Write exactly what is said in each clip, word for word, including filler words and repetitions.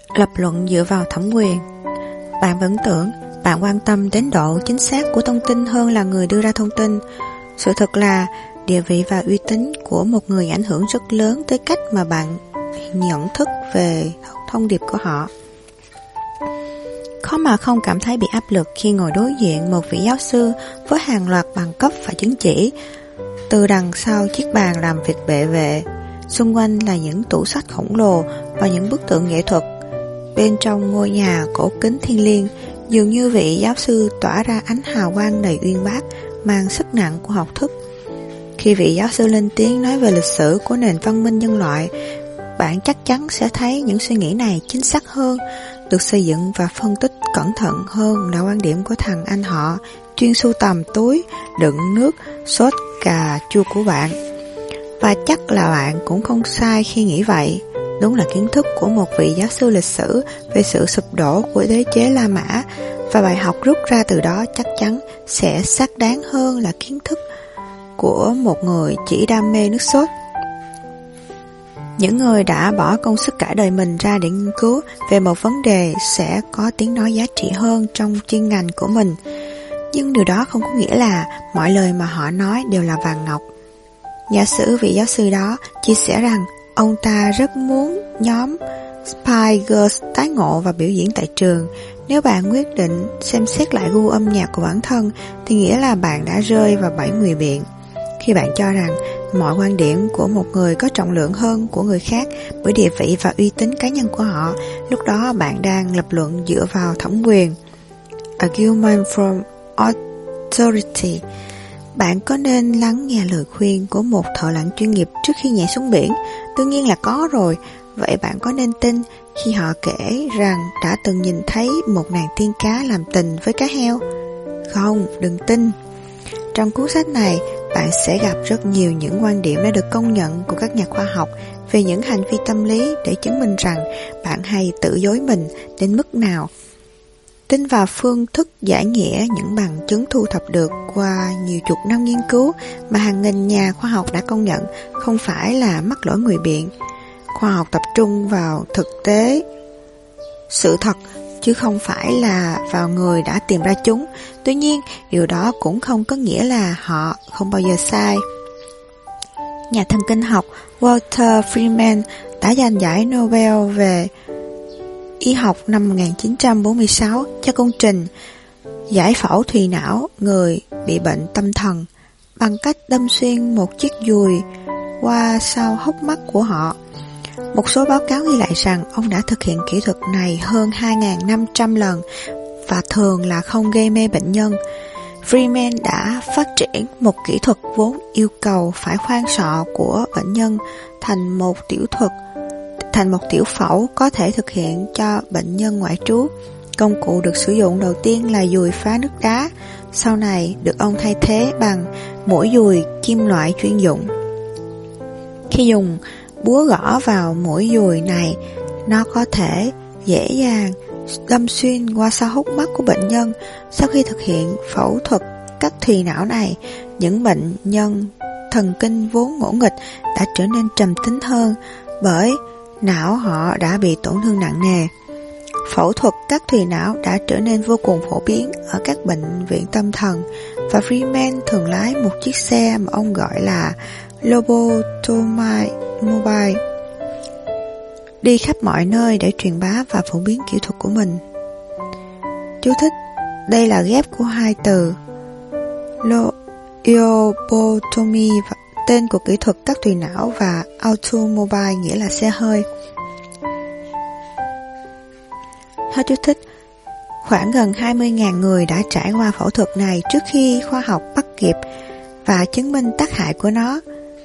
lập luận dựa vào thẩm quyền. Bạn vẫn tưởng bạn quan tâm đến độ chính xác của thông tin hơn là người đưa ra thông tin. Sự thật là địa vị và uy tín của một người ảnh hưởng rất lớn tới cách mà bạn nhận thức về thông điệp của họ. Khó mà không cảm thấy bị áp lực khi ngồi đối diện một vị giáo sư với hàng loạt bằng cấp và chứng chỉ. Từ đằng sau chiếc bàn làm việc bệ vệ, xung quanh là những tủ sách khổng lồ và những bức tượng nghệ thuật. Bên trong ngôi nhà cổ kính thiêng liêng, dường như vị giáo sư tỏa ra ánh hào quang đầy uyên bác, mang sức nặng của học thức. Khi vị giáo sư lên tiếng nói về lịch sử của nền văn minh nhân loại, bạn chắc chắn sẽ thấy những suy nghĩ này chính xác hơn, được xây dựng và phân tích cẩn thận hơn là quan điểm của thằng anh họ chuyên sưu tầm túi đựng nước sốt cà chua của bạn. Và chắc là bạn cũng không sai khi nghĩ vậy. Đúng là kiến thức của một vị giáo sư lịch sử về sự sụp đổ của đế chế La Mã, và bài học rút ra từ đó chắc chắn sẽ xác đáng hơn là kiến thức của một người chỉ đam mê nước sốt. Những người đã bỏ công sức cả đời mình ra để nghiên cứu về một vấn đề sẽ có tiếng nói giá trị hơn trong chuyên ngành của mình. Nhưng điều đó không có nghĩa là mọi lời mà họ nói đều là vàng ngọc. Giả sử vị giáo sư đó chia sẻ rằng ông ta rất muốn nhóm Spice Girls tái ngộ và biểu diễn tại trường. Nếu bạn quyết định xem xét lại gu âm nhạc của bản thân thì nghĩa là bạn đã rơi vào bẫy ngụy biện. Khi bạn cho rằng mọi quan điểm của một người có trọng lượng hơn của người khác bởi địa vị và uy tín cá nhân của họ, lúc đó bạn đang lập luận dựa vào thẩm quyền. Argument from authority. Bạn có nên lắng nghe lời khuyên của một thợ lặn chuyên nghiệp trước khi nhảy xuống biển? Đương nhiên là có rồi. Vậy bạn có nên tin khi họ kể rằng đã từng nhìn thấy một nàng tiên cá làm tình với cá heo? Không, đừng tin. Trong cuốn sách này, bạn sẽ gặp rất nhiều những quan điểm đã được công nhận của các nhà khoa học về những hành vi tâm lý để chứng minh rằng bạn hay tự dối mình đến mức nào. Tin vào phương thức giải nghĩa những bằng chứng thu thập được qua nhiều chục năm nghiên cứu mà hàng nghìn nhà khoa học đã công nhận không phải là mắc lỗi ngụy biện. Khoa học tập trung vào thực tế, sự thật, chứ không phải là vào người đã tìm ra chúng. Tuy nhiên, điều đó cũng không có nghĩa là họ không bao giờ sai. Nhà thần kinh học Walter Freeman đã giành giải Nobel về y học năm một nghìn chín trăm bốn mươi sáu cho công trình giải phẫu thùy não người bị bệnh tâm thần bằng cách đâm xuyên một chiếc dùi qua sau hốc mắt của họ. Một số báo cáo ghi lại rằng ông đã thực hiện kỹ thuật này hơn hai nghìn năm trăm lần và thường là không gây mê bệnh nhân. Freeman đã phát triển một kỹ thuật vốn yêu cầu phải khoan sọ của bệnh nhân thành một tiểu thuật thành một tiểu phẫu có thể thực hiện cho bệnh nhân ngoại trú. Công cụ được sử dụng đầu tiên là dùi phá nước đá, sau này được ông thay thế bằng mũi dùi kim loại chuyên dụng. Khi dùng búa gõ vào mũi dùi này, nó có thể dễ dàng đâm xuyên qua sau hốc mắt của bệnh nhân. Sau khi thực hiện phẫu thuật cắt thùy não này, những bệnh nhân thần kinh vốn ngỗ nghịch đã trở nên trầm tính hơn bởi não họ đã bị tổn thương nặng nề. Phẫu thuật cắt thùy não đã trở nên vô cùng phổ biến ở các bệnh viện tâm thần, và Freeman thường lái một chiếc xe mà ông gọi là lobotomobile mobile, đi khắp mọi nơi để truyền bá và phổ biến kỹ thuật của mình. Chú thích: đây là ghép của hai từ lobotomy, tên của kỹ thuật cắt thùy não, và automobile nghĩa là xe hơi. Hết chú thích. Khoảng gần hai mươi nghìn người đã trải qua phẫu thuật này trước khi khoa học bắt kịp và chứng minh tác hại của nó.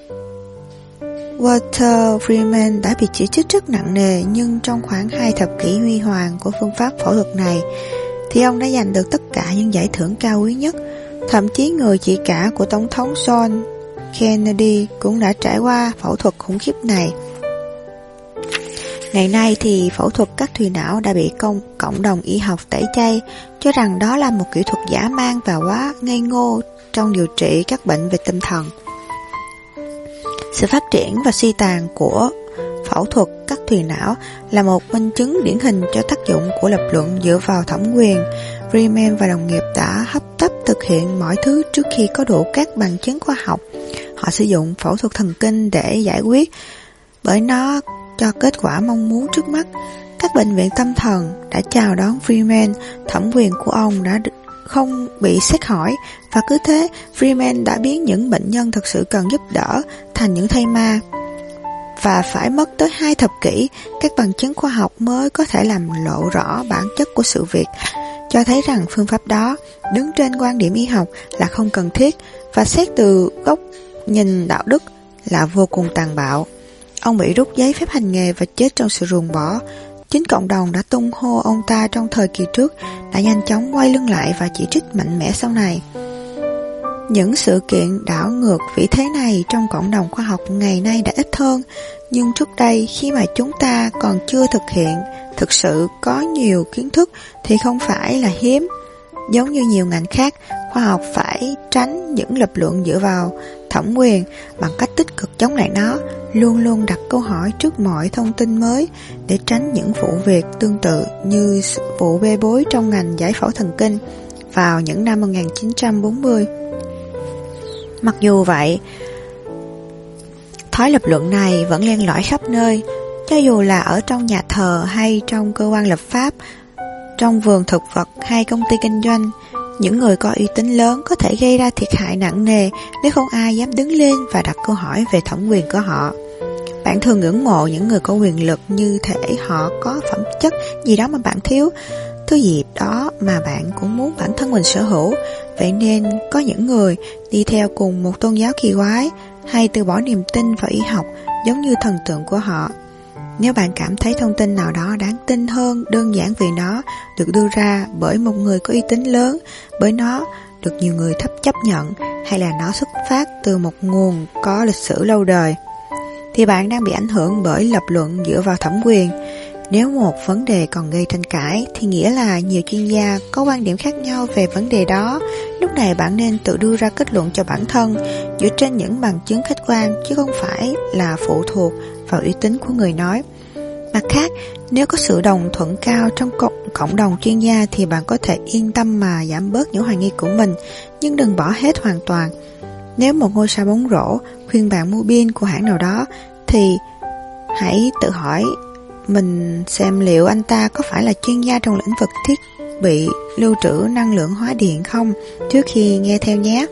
Walter Freeman đã bị chỉ trích rất nặng nề, nhưng trong khoảng hai thập kỷ huy hoàng của phương pháp phẫu thuật này thì ông đã giành được tất cả những giải thưởng cao quý nhất. Thậm chí người chị cả của Tổng thống John Kennedy cũng đã trải qua phẫu thuật khủng khiếp này. Ngày nay thì phẫu thuật cắt thùy não đã bị công, cộng đồng y học tẩy chay, cho rằng đó là một kỹ thuật dã man và quá ngây ngô trong điều trị các bệnh về tâm thần. Sự phát triển và suy tàn của phẫu thuật các thuyền não là một minh chứng điển hình cho tác dụng của lập luận dựa vào thẩm quyền. Freeman và đồng nghiệp đã hấp tấp thực hiện mọi thứ trước khi có đủ các bằng chứng khoa học. Họ sử dụng phẫu thuật thần kinh để giải quyết, bởi nó cho kết quả mong muốn trước mắt. Các bệnh viện tâm thần đã chào đón Freeman, thẩm quyền của ông đã không bị xét hỏi, và cứ thế Freeman đã biến những bệnh nhân thực sự cần giúp đỡ thành những thây ma. Và phải mất tới hai thập kỷ, các bằng chứng khoa học mới có thể làm lộ rõ bản chất của sự việc, cho thấy rằng phương pháp đó, đứng trên quan điểm y học, là không cần thiết, và xét từ góc nhìn đạo đức là vô cùng tàn bạo. Ông bị rút giấy phép hành nghề và chết trong sự ruồng bỏ. Chính cộng đồng đã tung hô ông ta trong thời kỳ trước đã nhanh chóng quay lưng lại và chỉ trích mạnh mẽ sau này. Những sự kiện đảo ngược vĩ thế này trong cộng đồng khoa học ngày nay đã ít hơn, nhưng trước đây khi mà chúng ta còn chưa thực hiện, thực sự có nhiều kiến thức thì không phải là hiếm. Giống như nhiều ngành khác, khoa học phải tránh những lập luận dựa vào thẩm quyền bằng cách tích cực chống lại nó, luôn luôn đặt câu hỏi trước mọi thông tin mới để tránh những vụ việc tương tự như vụ bê bối trong ngành giải phẫu thần kinh vào những năm một nghìn chín trăm bốn mươi. Mặc dù vậy, thói lập luận này vẫn len lỏi khắp nơi, cho dù là ở trong nhà thờ hay trong cơ quan lập pháp, trong vườn thực vật hay công ty kinh doanh. Những người có uy tín lớn có thể gây ra thiệt hại nặng nề nếu không ai dám đứng lên và đặt câu hỏi về thẩm quyền của họ. Bạn thường ngưỡng mộ những người có quyền lực như thể họ có phẩm chất gì đó mà bạn thiếu, thứ gì đó mà bạn cũng muốn bản thân mình sở hữu. Vậy nên có những người đi theo cùng một tôn giáo kỳ quái hay từ bỏ niềm tin vào y học giống như thần tượng của họ. Nếu bạn cảm thấy thông tin nào đó đáng tin hơn đơn giản vì nó được đưa ra bởi một người có uy tín lớn, bởi nó được nhiều người thấp chấp nhận, hay là nó xuất phát từ một nguồn có lịch sử lâu đời, thì bạn đang bị ảnh hưởng bởi lập luận dựa vào thẩm quyền. Nếu một vấn đề còn gây tranh cãi thì nghĩa là nhiều chuyên gia có quan điểm khác nhau về vấn đề đó. Lúc này bạn nên tự đưa ra kết luận cho bản thân dựa trên những bằng chứng khách quan, chứ không phải là phụ thuộc vào uy tín của người nói. Mặt khác, nếu có sự đồng thuận cao trong cộng, cộng đồng chuyên gia thì bạn có thể yên tâm mà giảm bớt những hoài nghi của mình, nhưng đừng bỏ hết hoàn toàn. Nếu một ngôi sao bóng rổ khuyên bạn mua pin của hãng nào đó thì hãy tự hỏi mình xem liệu anh ta có phải là chuyên gia trong lĩnh vực thiết bị lưu trữ năng lượng hóa điện không trước khi nghe theo nhé.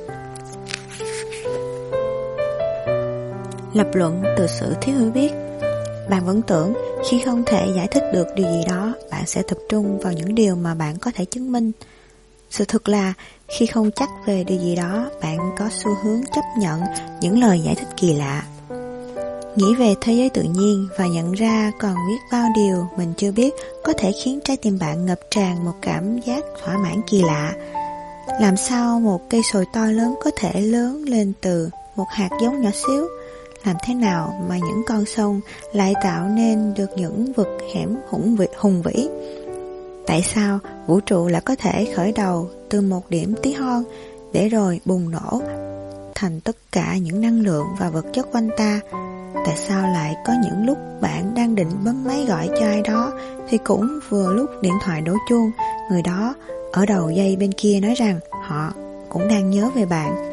Lập luận từ sự thiếu hiểu biết. Bạn vẫn tưởng khi không thể giải thích được điều gì đó, bạn sẽ tập trung vào những điều mà bạn có thể chứng minh. Sự thật là khi không chắc về điều gì đó, bạn có xu hướng chấp nhận những lời giải thích kỳ lạ. Nghĩ về thế giới tự nhiên và nhận ra còn biết bao điều mình chưa biết có thể khiến trái tim bạn ngập tràn một cảm giác thỏa mãn kỳ lạ. Làm sao một cây sồi to lớn có thể lớn lên từ một hạt giống nhỏ xíu? Làm thế nào mà những con sông lại tạo nên được những vực hẻm hùng vĩ, hùng vĩ? Tại sao vũ trụ lại có thể khởi đầu từ một điểm tí hon để rồi bùng nổ thành tất cả những năng lượng và vật chất quanh ta? Tại sao lại có những lúc bạn đang định bấm máy gọi cho ai đó thì cũng vừa lúc điện thoại đổ chuông, người đó ở đầu dây bên kia nói rằng họ cũng đang nhớ về bạn?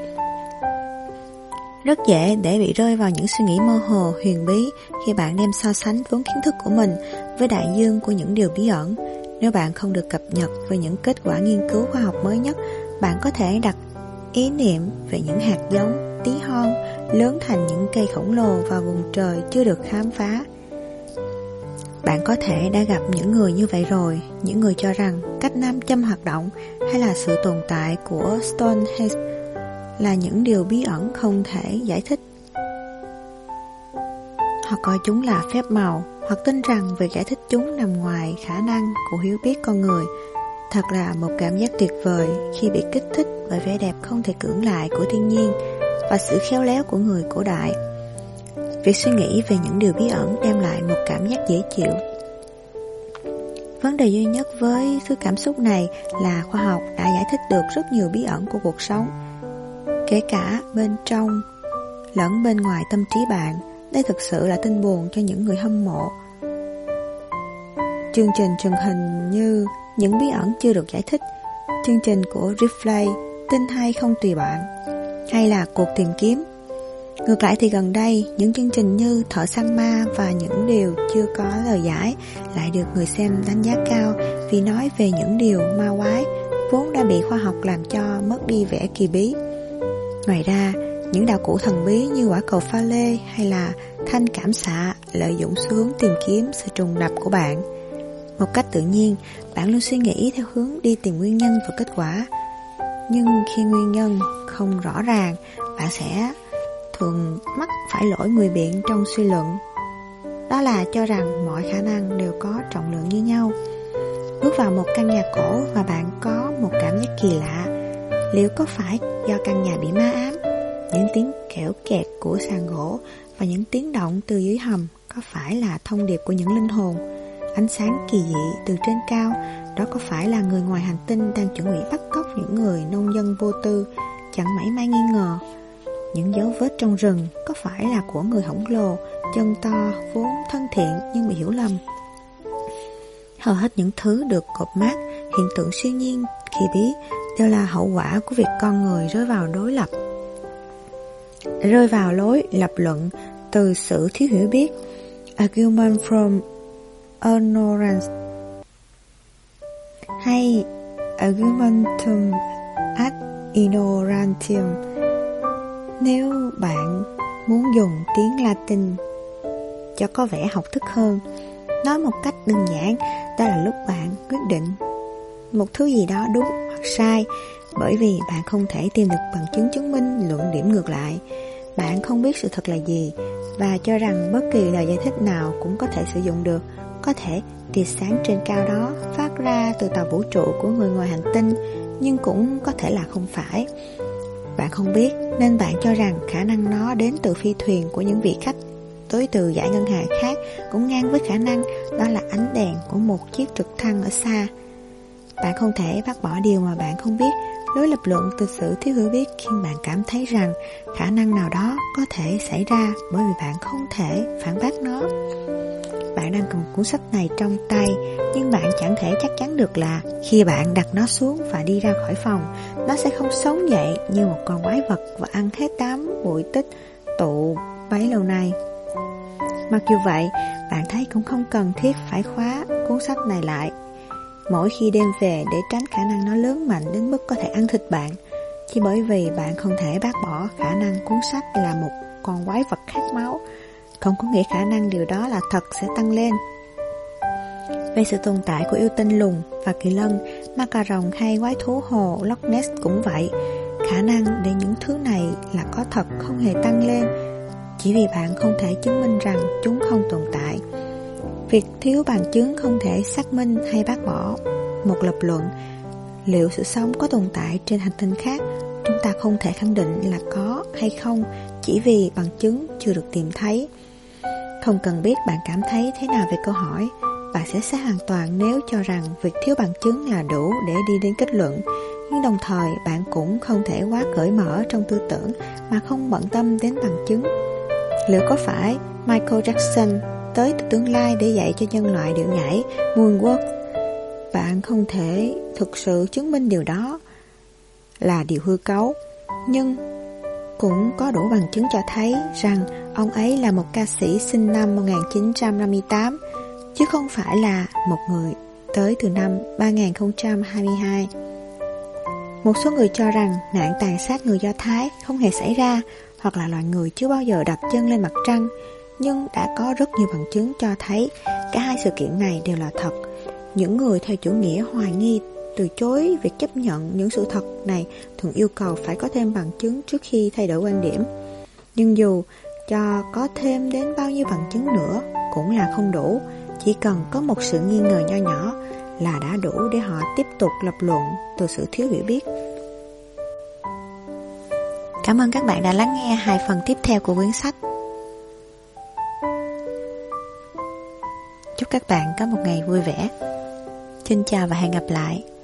Rất dễ để bị rơi vào những suy nghĩ mơ hồ, huyền bí khi bạn đem so sánh vốn kiến thức của mình với đại dương của những điều bí ẩn. Nếu bạn không được cập nhật với những kết quả nghiên cứu khoa học mới nhất, bạn có thể đặt ý niệm về những hạt giống tí hon lớn thành những cây khổng lồ vào vùng trời chưa được khám phá. Bạn có thể đã gặp những người như vậy rồi, những người cho rằng cách nam châm hoạt động hay là sự tồn tại của Stonehenge là những điều bí ẩn không thể giải thích. Họ coi chúng là phép màu, hoặc tin rằng việc giải thích chúng nằm ngoài khả năng của hiểu biết con người. Thật là một cảm giác tuyệt vời khi bị kích thích bởi vẻ đẹp không thể cưỡng lại của thiên nhiên và sự khéo léo của người cổ đại. Việc suy nghĩ về những điều bí ẩn đem lại một cảm giác dễ chịu. Vấn đề duy nhất với thứ cảm xúc này là khoa học đã giải thích được rất nhiều bí ẩn của cuộc sống, kể cả bên trong lẫn bên ngoài tâm trí bạn. Đây thực sự là tin buồn cho những người hâm mộ chương trình truyền hình như Những bí ẩn chưa được giải thích, chương trình của Replay, Tin hay không tùy bạn, hay là Cuộc tìm kiếm. Ngược lại thì gần đây, những chương trình như Thợ săn ma và Những điều chưa có lời giải lại được người xem đánh giá cao vì nói về những điều ma quái vốn đã bị khoa học làm cho mất đi vẻ kỳ bí. Ngoài ra, những đạo cụ thần bí như quả cầu pha lê hay là thanh cảm xạ lợi dụng xu hướng tìm kiếm sự trùng lập của bạn. Một cách tự nhiên, bạn luôn suy nghĩ theo hướng đi tìm nguyên nhân và kết quả. Nhưng khi nguyên nhân không rõ ràng, bạn sẽ thường mắc phải lỗi ngụy biện trong suy luận. Đó là cho rằng mọi khả năng đều có trọng lượng như nhau. Bước vào một căn nhà cổ và bạn có một cảm giác kỳ lạ. Liệu có phải do căn nhà bị ma ám? Những tiếng kẽo kẹt của sàn gỗ và những tiếng động từ dưới hầm có phải là thông điệp của những linh hồn? Ánh sáng kỳ dị từ trên cao, đó có phải là người ngoài hành tinh đang chuẩn bị bắt cóc những người nông dân vô tư, chẳng mảy may nghi ngờ? Những dấu vết trong rừng có phải là của người khổng lồ, chân to, vốn thân thiện nhưng bị hiểu lầm? Hầu hết những thứ được cột mác hiện tượng siêu nhiên, kỳ bí đều là hậu quả của việc con người rơi vào đối lập, rơi vào lối lập luận từ sự thiếu hiểu biết, argument from ignorance, hay argumentum ad ignorantium. Nếu bạn muốn dùng tiếng Latin cho có vẻ học thức hơn, nói một cách đơn giản, đó là lúc bạn quyết định một thứ gì đó đúng hoặc sai, bởi vì bạn không thể tìm được bằng chứng chứng minh luận điểm ngược lại. Bạn không biết sự thật là gì và cho rằng bất kỳ lời giải thích nào cũng có thể sử dụng được. Có thể tia sáng trên cao đó phát ra từ tàu vũ trụ của người ngoài hành tinh, nhưng cũng có thể là không phải. Bạn không biết nên bạn cho rằng khả năng nó đến từ phi thuyền của những vị khách tới từ dải ngân hà khác, cũng ngang với khả năng đó là ánh đèn của một chiếc trực thăng ở xa. Bạn không thể bác bỏ điều mà bạn không biết. Lối lập luận từ sự thiếu hiểu biết khiến bạn cảm thấy rằng khả năng nào đó có thể xảy ra bởi vì bạn không thể phản bác nó. Bạn đang cầm cuốn sách này trong tay, nhưng bạn chẳng thể chắc chắn được là khi bạn đặt nó xuống và đi ra khỏi phòng, nó sẽ không sống dậy như một con quái vật và ăn hết đám bụi tích tụ bấy lâu nay. Mặc dù vậy, bạn thấy cũng không cần thiết phải khóa cuốn sách này lại mỗi khi đem về để tránh khả năng nó lớn mạnh đến mức có thể ăn thịt bạn, chỉ bởi vì bạn không thể bác bỏ khả năng cuốn sách là một con quái vật khát máu, không có nghĩa khả năng điều đó là thật sẽ tăng lên. Về sự tồn tại của yêu tinh lùn và kỳ lân, ma cà rồng hay quái thú hồ Loch Ness cũng vậy. Khả năng để những thứ này là có thật không hề tăng lên, chỉ vì bạn không thể chứng minh rằng chúng không tồn tại. Việc thiếu bằng chứng không thể xác minh hay bác bỏ một lập luận. Liệu sự sống có tồn tại trên hành tinh khác, chúng ta không thể khẳng định là có hay không chỉ vì bằng chứng chưa được tìm thấy. Không cần biết bạn cảm thấy thế nào về câu hỏi, bạn sẽ sai hoàn toàn nếu cho rằng việc thiếu bằng chứng là đủ để đi đến kết luận. Nhưng đồng thời bạn cũng không thể quá cởi mở trong tư tưởng mà không bận tâm đến bằng chứng. Liệu có phải Michael Jackson tới từ tương lai để dạy cho nhân loại điệu nhảy Moonwalk? Bạn không thể thực sự chứng minh điều đó là điều hư cấu, nhưng cũng có đủ bằng chứng cho thấy rằng ông ấy là một ca sĩ sinh năm một nghìn chín trăm năm mươi tám, chứ không phải là một người tới từ năm ba nghìn không trăm hai mươi hai. Một số người cho rằng nạn tàn sát người Do Thái không hề xảy ra, hoặc là loài người chưa bao giờ đặt chân lên mặt trăng, nhưng đã có rất nhiều bằng chứng cho thấy cả hai sự kiện này đều là thật. Những người theo chủ nghĩa hoài nghi từ chối việc chấp nhận những sự thật này thường yêu cầu phải có thêm bằng chứng trước khi thay đổi quan điểm. Nhưng dù cho có thêm đến bao nhiêu bằng chứng nữa cũng là không đủ, chỉ cần có một sự nghi ngờ nho nhỏ là đã đủ để họ tiếp tục lập luận từ sự thiếu hiểu biết. Cảm ơn các bạn đã lắng nghe hai phần tiếp theo của quyển sách. Chúc các bạn có một ngày vui vẻ. Xin chào và hẹn gặp lại.